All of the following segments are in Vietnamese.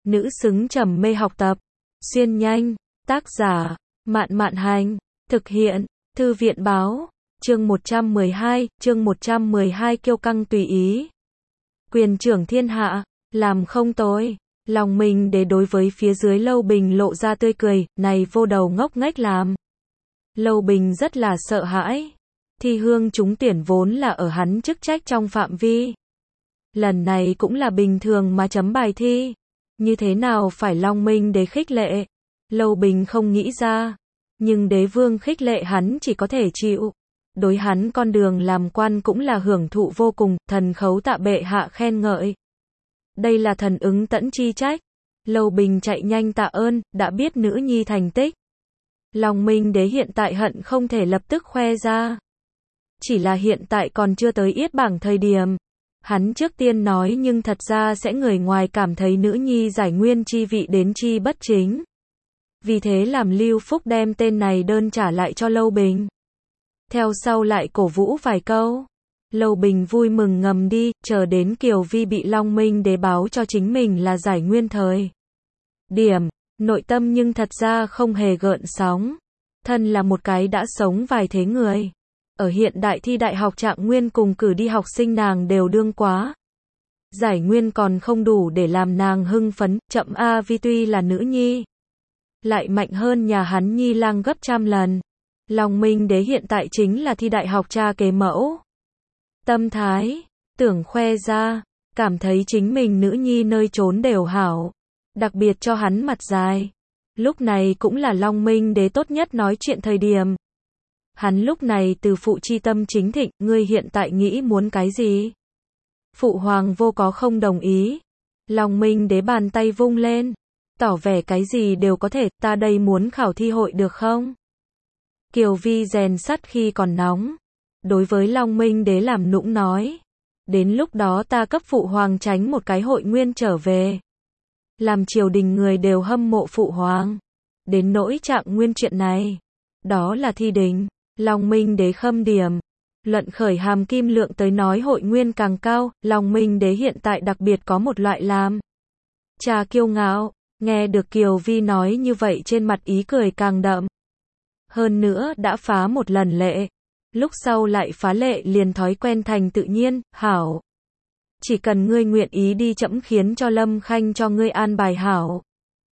nữ xứng trầm mê học tập. Xuyên nhanh, tác giả, Mạn Mạn Hành, thực hiện, Thư viện Báo, chương 112, kiêu căng tùy ý. Quyền trưởng thiên hạ, làm không tôi. Lòng mình để đối với phía dưới Lâu Bình lộ ra tươi cười, này vô đầu ngốc nghếch làm. Lâu Bình rất là sợ hãi. Thi hương trúng tuyển vốn là ở hắn chức trách trong phạm vi. Lần này cũng là bình thường mà chấm bài thi. Như thế nào phải Long Minh đế khích lệ? Lâu Bình không nghĩ ra. Nhưng đế vương khích lệ hắn chỉ có thể chịu. Đối hắn con đường làm quan cũng là hưởng thụ vô cùng, thần khấu tạ bệ hạ khen ngợi. Đây là thần ứng tẫn chi trách. Lâu Bình chạy nhanh tạ ơn, đã biết nữ nhi thành tích. Long Minh đế hiện tại hận không thể lập tức khoe ra. Chỉ là hiện tại còn chưa tới yết bảng thời điểm. Hắn trước tiên nói nhưng thật ra sẽ người ngoài cảm thấy nữ nhi giải nguyên chi vị đến chi bất chính. Vì thế làm Lưu Phúc đem tên này đơn trả lại cho Lâu Bình. Theo sau lại cổ vũ vài câu. Lâu Bình vui mừng ngầm đi, chờ đến Kiều Vi bị Long Minh đế báo cho chính mình là giải nguyên thời điểm, nội tâm nhưng thật ra không hề gợn sóng. Thân là một cái đã sống vài thế người. Ở hiện đại thi đại học trạng nguyên cùng cử đi học sinh nàng đều đương quá. Giải nguyên còn không đủ để làm nàng hưng phấn, chậm a vi tuy là nữ nhi. Lại mạnh hơn nhà hắn nhi lang gấp trăm lần. Long Minh đế hiện tại chính là thi đại học cha kế mẫu. Tâm thái, tưởng khoe ra, cảm thấy chính mình nữ nhi nơi trốn đều hảo. Đặc biệt cho hắn mặt dài. Lúc này cũng là Long Minh đế tốt nhất nói chuyện thời điểm. Hắn lúc này từ phụ chi tâm chính thịnh, ngươi hiện tại nghĩ muốn cái gì? Phụ hoàng vô có không đồng ý. Long Minh đế bàn tay vung lên. Tỏ vẻ cái gì đều có thể, ta đây muốn khảo thi hội được không? Kiều Vi rèn sắt khi còn nóng. Đối với Long Minh đế làm nũng nói. Đến lúc đó ta cấp phụ hoàng tránh một cái hội nguyên trở về. Làm triều đình người đều hâm mộ phụ hoàng. Đến nỗi trạng nguyên chuyện này. Đó là thi đình. Long Minh đế khâm điểm. Luận khởi hàm kim lượng tới nói hội nguyên càng cao. Long Minh đế hiện tại đặc biệt có một loại làm. Cha kiêu ngạo. Nghe được Kiều Vi nói như vậy trên mặt ý cười càng đậm. Hơn nữa đã phá một lần lệ. Lúc sau lại phá lệ liền thói quen thành tự nhiên, hảo. Chỉ cần ngươi nguyện ý đi trẫm khiến cho Lâm Khanh cho ngươi an bài hảo.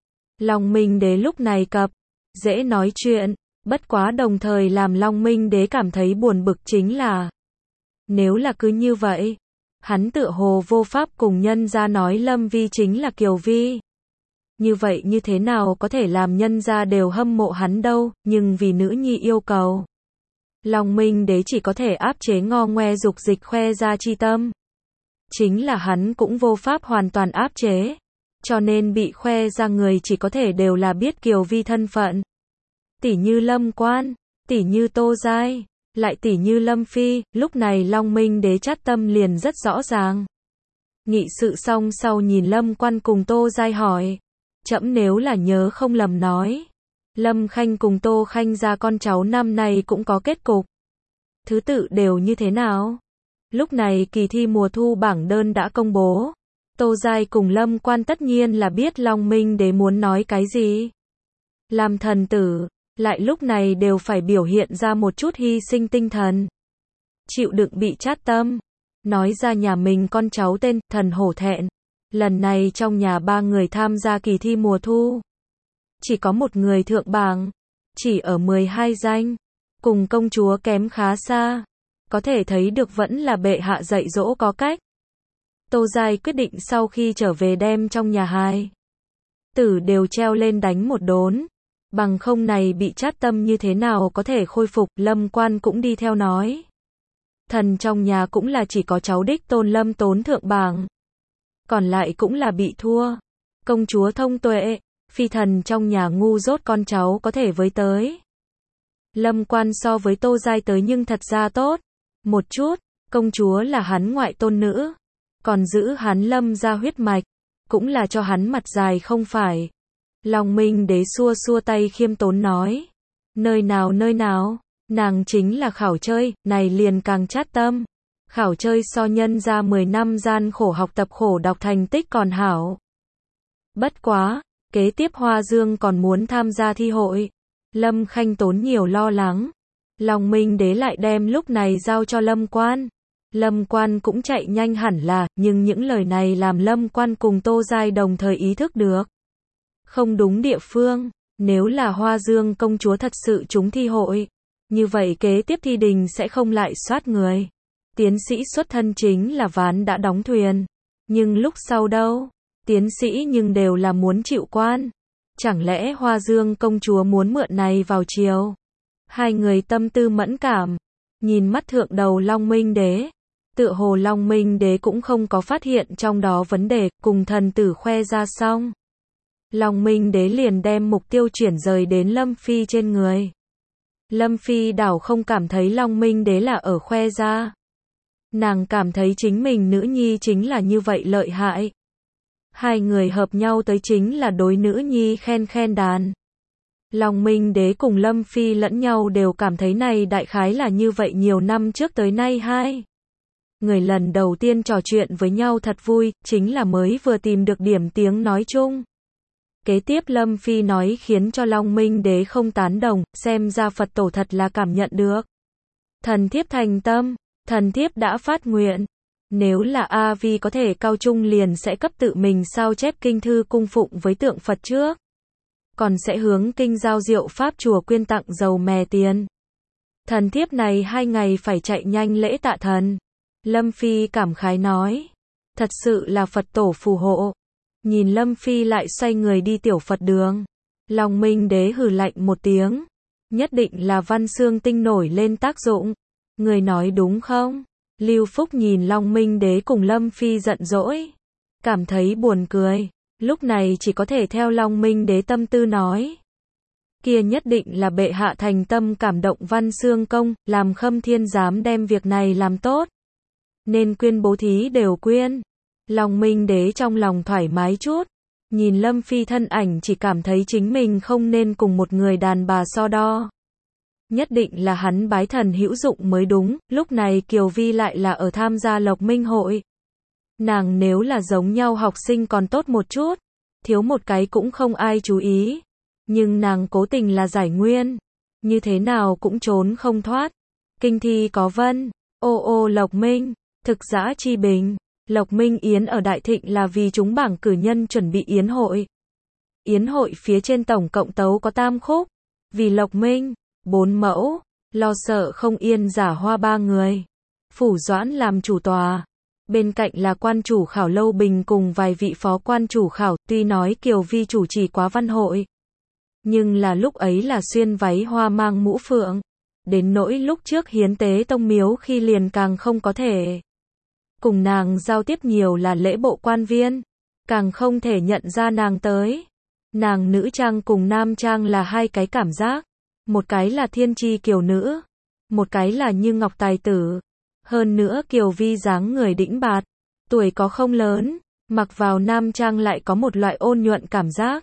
Long Minh đế lúc này cập, dễ nói chuyện, bất quá đồng thời làm Long Minh đế cảm thấy buồn bực chính là. Nếu là cứ như vậy, hắn tựa hồ vô pháp cùng nhân gia nói Lâm Vi chính là Kiều Vi. Như vậy như thế nào có thể làm nhân gia đều hâm mộ hắn đâu, nhưng vì nữ nhi yêu cầu. Long Minh đế chỉ có thể áp chế ngo ngoe dục dịch khoe ra chi tâm. Chính là hắn cũng vô pháp hoàn toàn áp chế. Cho nên bị khoe ra người chỉ có thể đều là biết Kiều Vi thân phận. Tỷ như Lâm Quan, tỷ như Tô Giai, lại tỷ như Lâm Phi, lúc này Long Minh đế chát tâm liền rất rõ ràng. Nghị sự xong sau nhìn Lâm Quan cùng Tô Giai hỏi. Trẫm nếu là nhớ không lầm nói. Lâm Khanh cùng Tô Khanh ra con cháu năm nay cũng có kết cục. Thứ tự đều như thế nào? Lúc này kỳ thi mùa thu bảng đơn đã công bố. Tô Giai cùng Lâm Quan tất nhiên là biết Long Minh đế muốn nói cái gì. Làm thần tử, lại lúc này đều phải biểu hiện ra một chút hy sinh tinh thần. Chịu đựng bị chát tâm. Nói ra nhà mình con cháu tên, thần hổ thẹn. Lần này trong nhà 3 người tham gia kỳ thi mùa thu. Chỉ có một người thượng bảng. Chỉ ở 12 danh. Cùng công chúa kém khá xa. Có thể thấy được vẫn là bệ hạ dạy dỗ có cách. Tô Giai quyết định sau khi trở về đem trong nhà hài tử đều treo lên đánh một đốn. Bằng không này bị chát tâm như thế nào có thể khôi phục. Lâm Quan cũng đi theo nói. Thần trong nhà cũng là chỉ có cháu đích Tôn Lâm Tốn thượng bảng. Còn lại cũng là bị thua. Công chúa thông tuệ. Phi thần trong nhà ngu dốt con cháu có thể với tới. Lâm Quan so với Tô Giai tới nhưng thật ra tốt. Một chút, công chúa là hắn ngoại tôn nữ. Còn giữ hắn Lâm ra huyết mạch. Cũng là cho hắn mặt dài không phải. Long Minh đế xua xua tay khiêm tốn nói. Nơi nào, nàng chính là khảo chơi, này liền càng chát tâm. Khảo chơi so nhân ra 10 năm gian khổ học tập khổ đọc thành tích còn hảo. Bất quá, kế tiếp Hoa Dương còn muốn tham gia thi hội. Lâm Khanh tốn nhiều lo lắng. Long Minh Đế lại đem lúc này giao cho Lâm Quan. Lâm Quan cũng chạy nhanh hẳn là, nhưng những lời này làm Lâm Quan cùng Tô Giai đồng thời ý thức được. Không đúng địa phương, nếu là Hoa Dương công chúa thật sự trúng thi hội, như vậy kế tiếp thi đình sẽ không lại soát người. Tiến sĩ xuất thân chính là ván đã đóng thuyền. Nhưng lúc sau đâu? Tiến sĩ nhưng đều là muốn chịu quan. Chẳng lẽ Hoa Dương công chúa muốn mượn này vào chiều? Hai người tâm tư mẫn cảm, nhìn mắt thượng đầu Long Minh Đế. Tựa hồ Long Minh Đế cũng không có phát hiện trong đó vấn đề, cùng thần tử khoe ra xong. Long Minh Đế liền đem mục tiêu chuyển rời đến Lâm Phi trên người. Lâm Phi đảo không cảm thấy Long Minh Đế là ở khoe ra. Nàng cảm thấy chính mình nữ nhi chính là như vậy lợi hại. Hai người hợp nhau tới chính là đối nữ nhi khen khen đàn. Long Minh Đế cùng Lâm Phi lẫn nhau đều cảm thấy này đại khái là như vậy nhiều năm trước tới nay hai. Người lần đầu tiên trò chuyện với nhau thật vui, chính là mới vừa tìm được điểm tiếng nói chung. Kế tiếp Lâm Phi nói khiến cho Long Minh Đế không tán đồng, xem ra Phật tổ thật là cảm nhận được. Thần thiếp thành tâm, thần thiếp đã phát nguyện. Nếu là A Vi có thể cao trung liền sẽ cấp tự mình sao chép kinh thư cung phụng với tượng Phật trước. Còn sẽ hướng kinh giao diệu Pháp chùa quyên tặng dầu mè tiền. Thần thiếp này 2 ngày phải chạy nhanh lễ tạ thần. Lâm Phi cảm khái nói. Thật sự là Phật tổ phù hộ. Nhìn Lâm Phi lại xoay người đi tiểu Phật đường. Long Minh Đế hừ lạnh một tiếng. Nhất định là Văn Xương Tinh nổi lên tác dụng. Người nói đúng không? Lưu Phúc nhìn Long Minh Đế cùng Lâm Phi giận dỗi. Cảm thấy buồn cười. Lúc này chỉ có thể theo Long Minh Đế tâm tư nói. Kia nhất định là bệ hạ thành tâm cảm động Văn Xương Công, làm Khâm Thiên dám đem việc này làm tốt. Nên quyên bố thí đều quyên. Long Minh Đế trong lòng thoải mái chút. Nhìn Lâm Phi thân ảnh chỉ cảm thấy chính mình không nên cùng một người đàn bà so đo. Nhất định là hắn bái thần hữu dụng mới đúng, lúc này Kiều Vi lại là ở tham gia Lộc Minh hội. Nàng nếu là giống nhau học sinh còn tốt một chút, thiếu một cái cũng không ai chú ý. Nhưng nàng cố tình là giải nguyên, như thế nào cũng trốn không thoát. Kinh thi có vân, ô Lộc Minh, thực giã chi bình. Lộc Minh Yến ở Đại Thịnh là vì chúng bảng cử nhân chuẩn bị yến hội. Yến hội phía trên tổng cộng tấu có 3 khúc, vì Lộc Minh, 4 mẫu, lo sợ không yên giả hoa 3 người. Phủ Doãn làm chủ tòa. Bên cạnh là quan chủ khảo Lâu Bình cùng vài vị phó quan chủ khảo, tuy nói Kiều Vi chủ trì quá văn hội. Nhưng là lúc ấy là xuyên váy hoa mang mũ phượng. Đến nỗi lúc trước hiến tế tông miếu khi liền càng không có thể. Cùng nàng giao tiếp nhiều là lễ bộ quan viên. Càng không thể nhận ra nàng tới. Nàng nữ trang cùng nam trang là hai cái cảm giác. Một cái là thiên tri kiều nữ. Một cái là như ngọc tài tử. Hơn nữa Kiều Vi dáng người đĩnh bạt. Tuổi có không lớn. Mặc vào nam trang lại có một loại ôn nhuận cảm giác.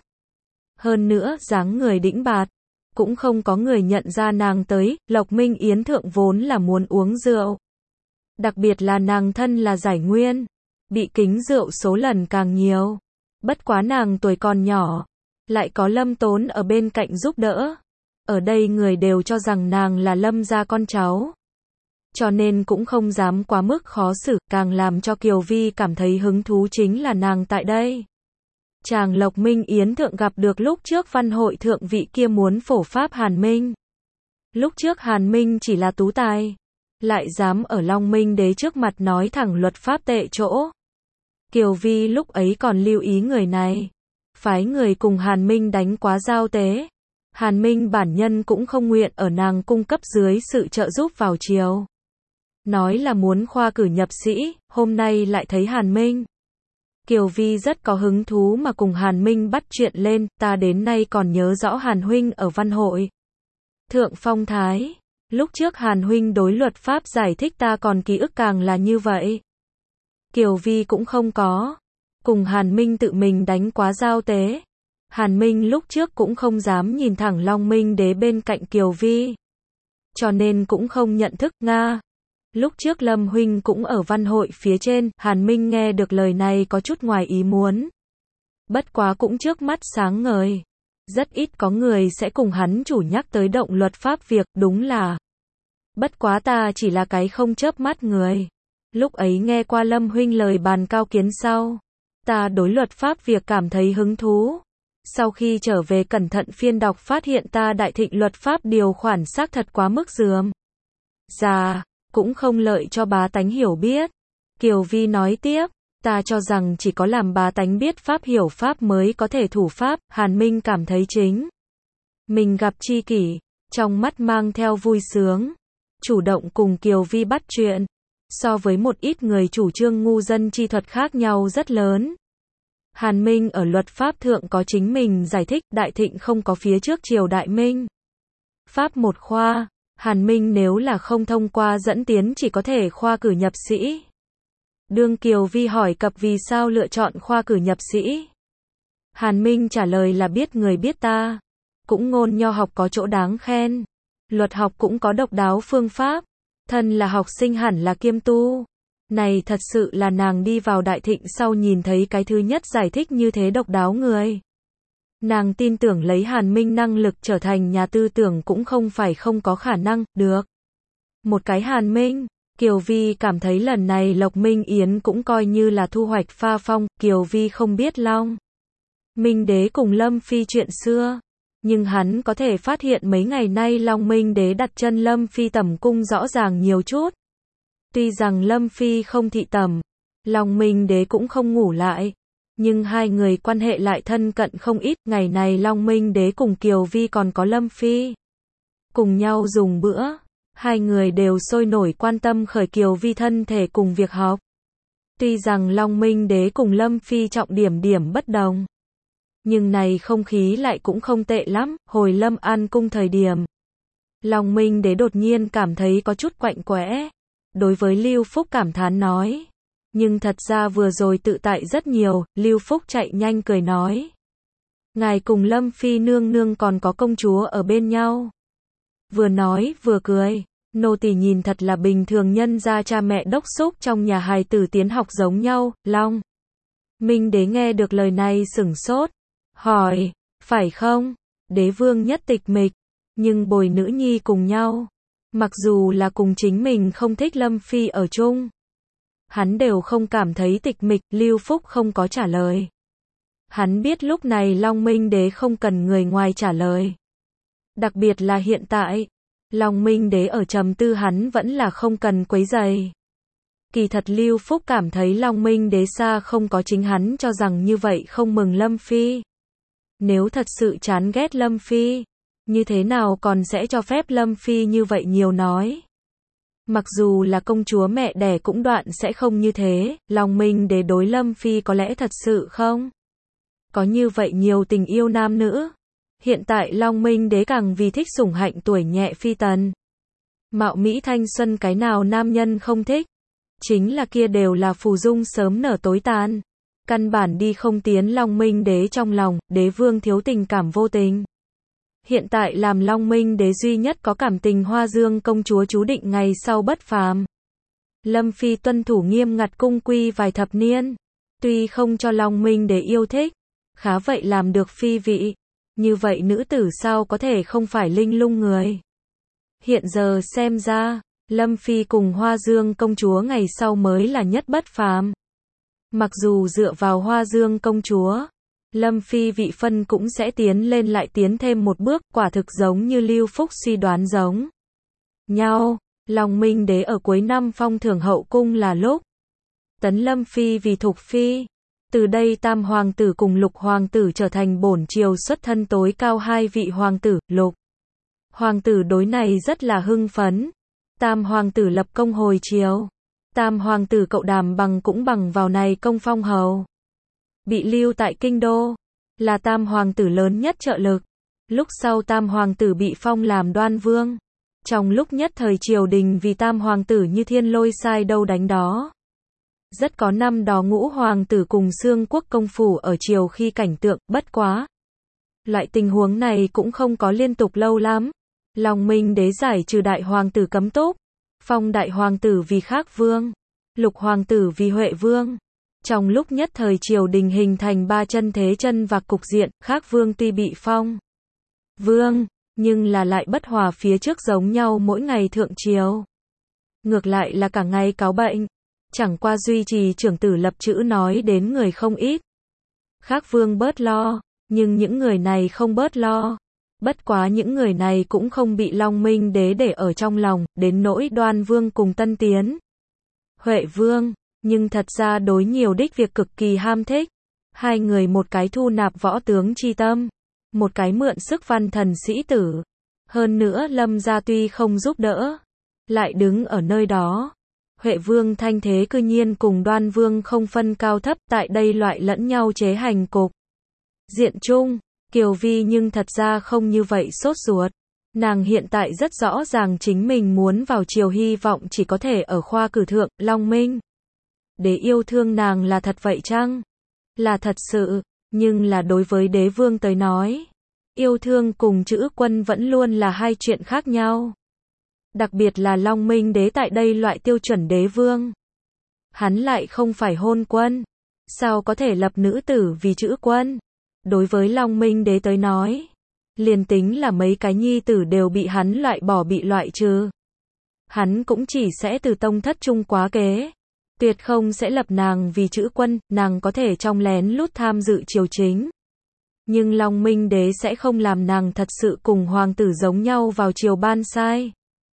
Hơn nữa dáng người đĩnh bạt. Cũng không có người nhận ra nàng tới. Lộc Minh Yến thượng vốn là muốn uống rượu. Đặc biệt là nàng thân là giải nguyên. Bị kính rượu số lần càng nhiều. Bất quá nàng tuổi còn nhỏ. Lại có Lâm Tốn ở bên cạnh giúp đỡ. Ở đây người đều cho rằng nàng là Lâm gia con cháu. Cho nên cũng không dám quá mức khó xử. Càng làm cho Kiều Vi cảm thấy hứng thú chính là nàng tại đây. Chàng Lộc Minh Yến thượng gặp được lúc trước văn hội thượng vị kia muốn phổ pháp Hàn Minh. Lúc trước Hàn Minh chỉ là tú tài. Lại dám ở Long Minh Đế trước mặt nói thẳng luật pháp tệ chỗ. Kiều Vi lúc ấy còn lưu ý người này. Phái người cùng Hàn Minh đánh quá giao tế. Hàn Minh bản nhân cũng không nguyện ở nàng cung cấp dưới sự trợ giúp vào chiều. Nói là muốn khoa cử nhập sĩ, hôm nay lại thấy Hàn Minh. Kiều Vi rất có hứng thú mà cùng Hàn Minh bắt chuyện lên, ta đến nay còn nhớ rõ Hàn Huynh ở văn hội. Thượng phong thái, lúc trước Hàn Huynh đối luật pháp giải thích ta còn ký ức càng là như vậy. Kiều Vi cũng không có. Cùng Hàn Minh tự mình đánh quá giao tế. Hàn Minh lúc trước cũng không dám nhìn thẳng Long Minh Đế bên cạnh Kiều Vi. Cho nên cũng không nhận thức Nga. Lúc trước Lâm Huynh cũng ở văn hội phía trên, Hàn Minh nghe được lời này có chút ngoài ý muốn. Bất quá cũng trước mắt sáng ngời. Rất ít có người sẽ cùng hắn chủ nhắc tới động luật pháp việc, đúng là. Bất quá ta chỉ là cái không chớp mắt người. Lúc ấy nghe qua Lâm huynh lời bàn cao kiến sau. Ta đối luật pháp việc cảm thấy hứng thú. Sau khi trở về cẩn thận phiên đọc phát hiện ta đại thịnh luật pháp điều khoản xác thật quá mức rườm rà, cũng không lợi cho bá tánh hiểu biết. Kiều Vi nói tiếp, ta cho rằng chỉ có làm bá tánh biết pháp hiểu pháp mới có thể thủ pháp. Hàn Minh cảm thấy chính mình gặp tri kỷ, trong mắt mang theo vui sướng, chủ động cùng Kiều Vi bắt chuyện. So với một ít người chủ trương ngu dân chi thuật khác nhau rất lớn. Hàn Minh ở luật pháp thượng có chính mình giải thích, đại thịnh không có phía trước triều đại Minh. Pháp một khoa, Hàn Minh nếu là không thông qua dẫn tiến chỉ có thể khoa cử nhập sĩ. Đương Kiều Vi hỏi cập vì sao lựa chọn khoa cử nhập sĩ. Hàn Minh trả lời là biết người biết ta. Cũng ngôn nho học có chỗ đáng khen. Luật học cũng có độc đáo phương pháp. Thân là học sinh hẳn là kiêm tu. Này thật sự là nàng đi vào đại thịnh sau nhìn thấy cái thứ nhất giải thích như thế độc đáo người. Nàng tin tưởng lấy Hàn Minh năng lực trở thành nhà tư tưởng cũng không phải không có khả năng, được. Một cái Hàn Minh, Kiều Vi cảm thấy lần này Lộc Minh Yến cũng coi như là thu hoạch pha phong. Kiều Vi không biết Long Minh Đế cùng Lâm Phi chuyện xưa. Nhưng hắn có thể phát hiện mấy ngày nay Long Minh Đế đặt chân Lâm Phi tẩm cung rõ ràng nhiều chút. Tuy rằng Lâm Phi không thị tẩm, Long Minh Đế cũng không ngủ lại. Nhưng hai người quan hệ lại thân cận không ít. Ngày này Long Minh Đế cùng Kiều Vi còn có Lâm Phi cùng nhau dùng bữa. Hai người đều sôi nổi quan tâm khởi Kiều Vi thân thể cùng việc học. Tuy rằng Long Minh Đế cùng Lâm Phi trọng điểm bất đồng. Nhưng này không khí lại cũng không tệ lắm. Hồi Lâm An cung thời điểm, Long Minh Đế đột nhiên cảm thấy có chút quạnh quẽ. Đối với Lưu Phúc cảm thán nói. Nhưng thật ra vừa rồi tự tại rất nhiều. Lưu Phúc chạy nhanh cười nói. Ngài cùng Lâm Phi nương nương còn có công chúa ở bên nhau. Vừa nói vừa cười. Nô tỳ nhìn thật là bình thường nhân gia cha mẹ đốc xúc trong nhà hài tử tiến học giống nhau. Long Minh Đế nghe được lời này sửng sốt. Hỏi, phải không? Đế vương nhất tịch mịch. Nhưng bồi nữ nhi cùng nhau. Mặc dù là cùng chính mình không thích Lâm Phi ở chung. Hắn đều không cảm thấy tịch mịch. Lưu Phúc không có trả lời. Hắn biết lúc này Long Minh Đế không cần người ngoài trả lời. Đặc biệt là hiện tại. Long Minh Đế ở trầm tư hắn vẫn là không cần quấy rầy. Kỳ thật Lưu Phúc cảm thấy Long Minh Đế xa không có chính hắn cho rằng như vậy không mừng Lâm Phi. Nếu thật sự chán ghét Lâm Phi, như thế nào còn sẽ cho phép Lâm Phi như vậy nhiều nói. Mặc dù là công chúa mẹ đẻ cũng đoạn sẽ không như thế. Long Minh Đế đối Lâm Phi có lẽ thật sự không có như vậy nhiều tình yêu nam nữ. Hiện tại Long Minh Đế càng vì thích sủng hạnh tuổi nhẹ phi tần. Mạo mỹ thanh xuân cái nào nam nhân không thích. Chính là kia đều là phù dung sớm nở tối tàn. Căn bản đi không tiến Long Minh Đế trong lòng. Đế vương thiếu tình cảm vô tình. Hiện tại làm Long Minh Đế duy nhất có cảm tình Hoa Dương công chúa chú định ngày sau bất phàm. Lâm Phi tuân thủ nghiêm ngặt cung quy vài thập niên. Tuy không cho Long Minh Đế yêu thích, khá vậy làm được phi vị. Như vậy nữ tử sao có thể không phải linh lung người. Hiện giờ xem ra, Lâm Phi cùng Hoa Dương công chúa ngày sau mới là nhất bất phàm. Mặc dù dựa vào Hoa Dương công chúa, Lâm Phi vị phân cũng sẽ tiến lên lại tiến thêm một bước. Quả thực giống như Lưu Phúc suy đoán giống nhau. Long Minh Đế ở cuối năm phong thưởng hậu cung là lúc tấn Lâm Phi vì thục phi. Từ đây Tam hoàng tử cùng Lục hoàng tử trở thành bổn triều xuất thân tối cao hai vị hoàng tử. Lục hoàng tử đối này rất là hưng phấn. Tam hoàng tử lập công hồi triều. Tam hoàng tử cậu Đàm Bằng cũng bằng vào này công phong hầu. Bị lưu tại kinh đô, là tam hoàng tử lớn nhất trợ lực. Lúc sau tam hoàng tử bị phong làm đoan vương. Trong lúc nhất thời triều đình vì tam hoàng tử như thiên lôi sai đâu đánh đó. Rất có năm đó Ngũ hoàng tử cùng Xương Quốc công phủ ở triều khi cảnh tượng. Bất quá, loại tình huống này cũng không có liên tục lâu lắm. Long Minh Đế giải trừ đại hoàng tử cấm túc, phong đại hoàng tử vì khác vương, Lục hoàng tử vì Huệ vương. Trong lúc nhất thời triều đình hình thành ba chân thế chân và cục diện, khác vương tuy bị phong vương, nhưng là lại bất hòa phía trước giống nhau mỗi ngày thượng triều. Ngược lại là cả ngày cáo bệnh. Chẳng qua duy trì trưởng tử lập chữ nói đến người không ít. Khác vương bớt lo, nhưng những người này không bớt lo. Bất quá những người này cũng không bị Long Minh Đế để ở trong lòng, đến nỗi Đoan Vương cùng Tân Tiến Huệ Vương, nhưng thật ra đối nhiều đích việc cực kỳ ham thích. Hai người một cái thu nạp võ tướng chi tâm, một cái mượn sức văn thần sĩ tử. Hơn nữa Lâm gia tuy không giúp đỡ, lại đứng ở nơi đó. Huệ Vương thanh thế cư nhiên cùng Đoan Vương không phân cao thấp, tại đây loại lẫn nhau chế hành cục diện chung. Kiều Vi nhưng thật ra không như vậy sốt ruột. Nàng hiện tại rất rõ ràng chính mình muốn vào triều, hy vọng chỉ có thể ở khoa cử thượng. Long Minh Đế yêu thương nàng là thật vậy chăng? Là thật sự, nhưng là đối với đế vương tới nói, yêu thương cùng chữ quân vẫn luôn là hai chuyện khác nhau. Đặc biệt là Long Minh Đế tại đây loại tiêu chuẩn đế vương. Hắn lại không phải hôn quân. Sao có thể lập nữ tử vì chữ quân? Đối với Long Minh Đế tới nói, liền tính là mấy cái nhi tử đều bị hắn loại bỏ, bị loại trừ, hắn cũng chỉ sẽ từ tông thất trung quá kế. Tuyệt không sẽ lập nàng vì chữ quân. Nàng có thể trong lén lút tham dự triều chính, nhưng Long Minh Đế sẽ không làm nàng thật sự cùng hoàng tử giống nhau vào triều ban sai.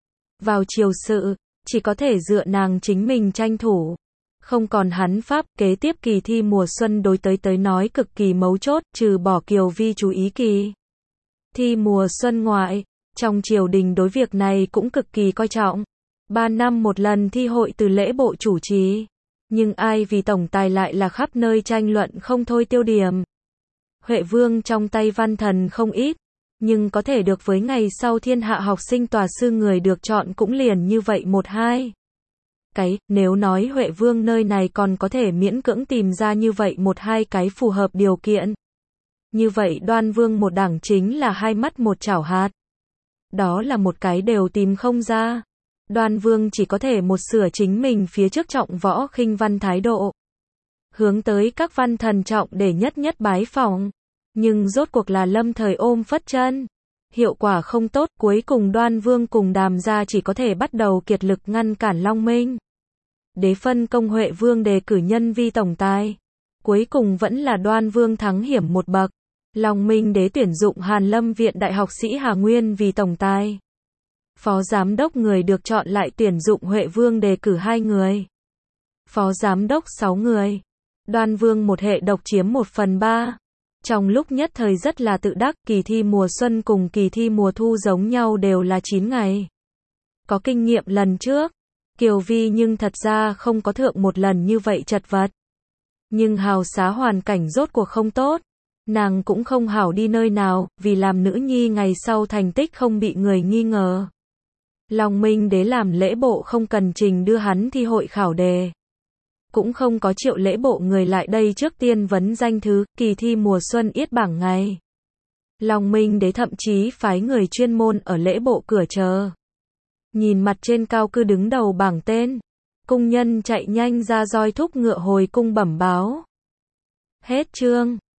Vào triều sự, chỉ có thể dựa nàng chính mình tranh thủ. Không còn hắn pháp. Kế tiếp kỳ thi mùa xuân đối tới nói cực kỳ mấu chốt, trừ bỏ Kiều Vi chú ý kỳ thi mùa xuân ngoại, trong triều đình đối việc này cũng cực kỳ coi trọng. 3 năm một lần thi hội từ lễ bộ chủ trì, nhưng ai vì tổng tài lại là khắp nơi tranh luận không thôi tiêu điểm. Huệ Vương trong tay văn thần không ít, nhưng có thể được với ngày sau thiên hạ học sinh tòa sư người được chọn cũng liền như vậy một hai cái. Nếu nói Huệ Vương nơi này còn có thể miễn cưỡng tìm ra như vậy một hai cái phù hợp điều kiện, như vậy Đoan Vương một đảng chính là hai mắt một chảo hạt. Đó là một cái đều tìm không ra. Đoan Vương chỉ có thể một sửa chính mình phía trước trọng võ khinh văn thái độ, hướng tới các văn thần trọng để nhất nhất bái phỏng, nhưng rốt cuộc là lâm thời ôm phất chân, hiệu quả không tốt. Cuối cùng Đoan Vương cùng Đàm gia chỉ có thể bắt đầu kiệt lực ngăn cản Long Minh Đế phân công Huệ Vương đề cử nhân vi tổng tài. Cuối cùng vẫn là Đoan Vương thắng hiểm một bậc. Long Minh Đế tuyển dụng Hàn Lâm Viện đại học sĩ Hà Nguyên vì tổng tài. Phó giám đốc người được chọn lại tuyển dụng Huệ Vương đề cử 2 người. Phó giám đốc 6 người. Đoan Vương một hệ độc chiếm 1/3. Trong lúc nhất thời rất là tự đắc. Kỳ thi mùa xuân cùng kỳ thi mùa thu giống nhau đều là 9 ngày. Có kinh nghiệm lần trước, Kiều Vi nhưng thật ra không có thượng một lần như vậy chật vật. Nhưng hào xá hoàn cảnh rốt cuộc không tốt. Nàng cũng không hảo đi nơi nào, vì làm nữ nhi ngày sau thành tích không bị người nghi ngờ. Long Minh Đế làm lễ bộ không cần trình đưa hắn thi hội khảo đề, cũng không có triệu lễ bộ người lại đây trước tiên vấn danh thứ. Kỳ thi mùa xuân yết bảng ngày, Long Minh Đế thậm chí phái người chuyên môn ở lễ bộ cửa chờ. Nhìn mặt trên cao cư đứng đầu bảng tên, cung nhân chạy nhanh ra roi thúc ngựa hồi cung bẩm báo. Hết chương.